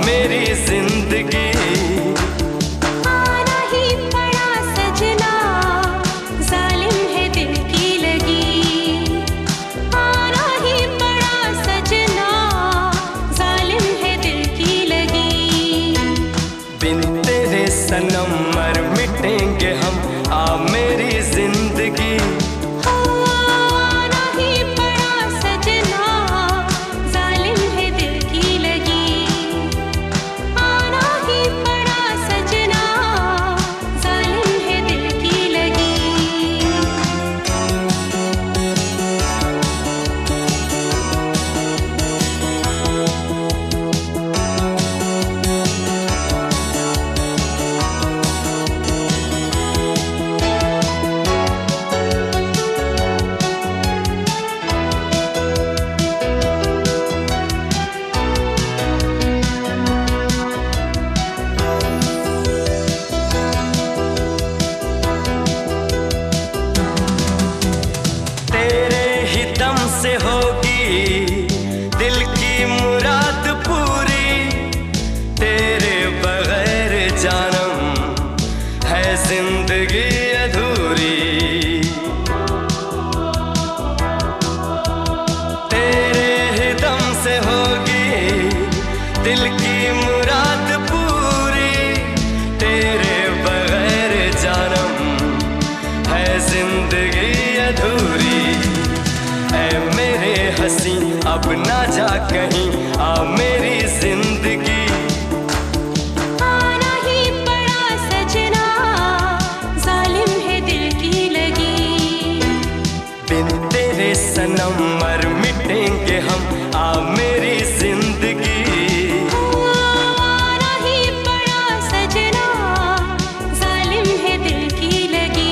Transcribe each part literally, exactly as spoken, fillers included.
मेरी जिंदगी। आना ही पड़ा सजना, जालिम है दिल की लगी। आना ही पड़ा सजना, जालिम है दिल की लगी। बिन तेरे सनम मर मिटेंगे हम, आ मेरी जिंदगी। आना ही पड़ा सजना, जालिम है दिल की लगी। आना ही पड़ा सजना, जालिम है दिल की लगी। तेरे ही दम से होगी दिल की मुराद पूरी, तेरे बगैर जानम है जिंदगी अधूरी। तेरे ही दम से होगी दिल की मुराद पूरी, तेरे बगैर जानम है जिंदगी अधूरी। ऐ मेरे हंसी अब ना जा कहीं, आ मेरी जिंदगी। आना ही पड़ा सजना, जालिम है दिल की लगी। बिन तेरे सनम मर मिटेंगे हम, आ मेरी जिंदगी। आना ही पड़ा सजना, जालिम है दिल की लगी।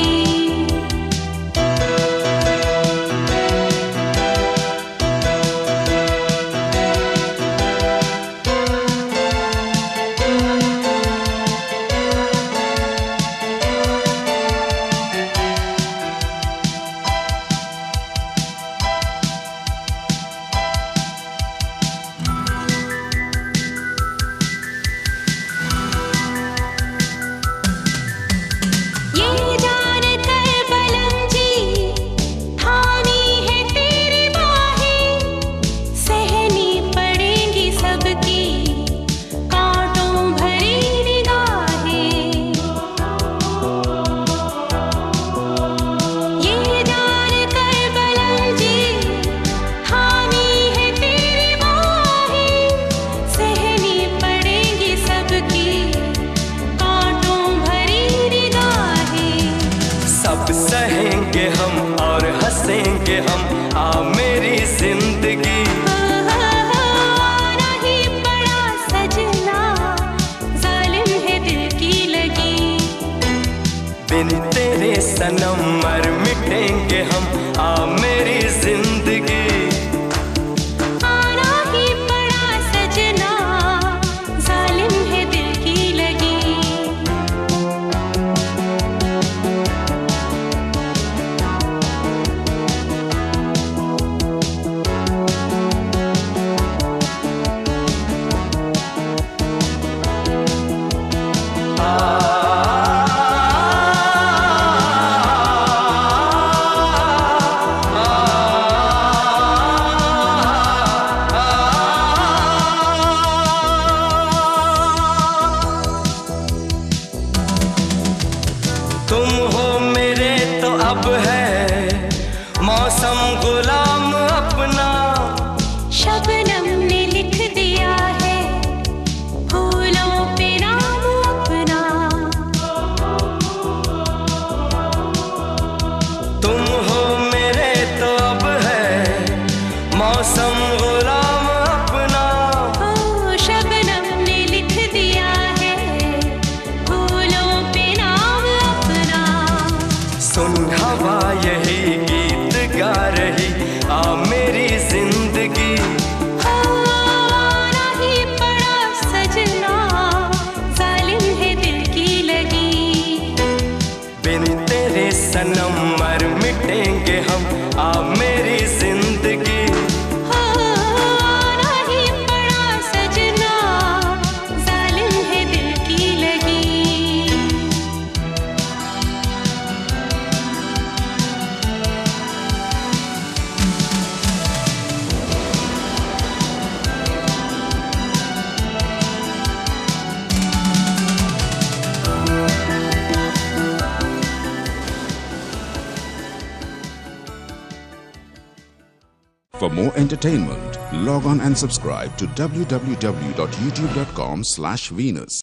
For more entertainment, log on and subscribe to w w w dot youtube dot com slash Venus.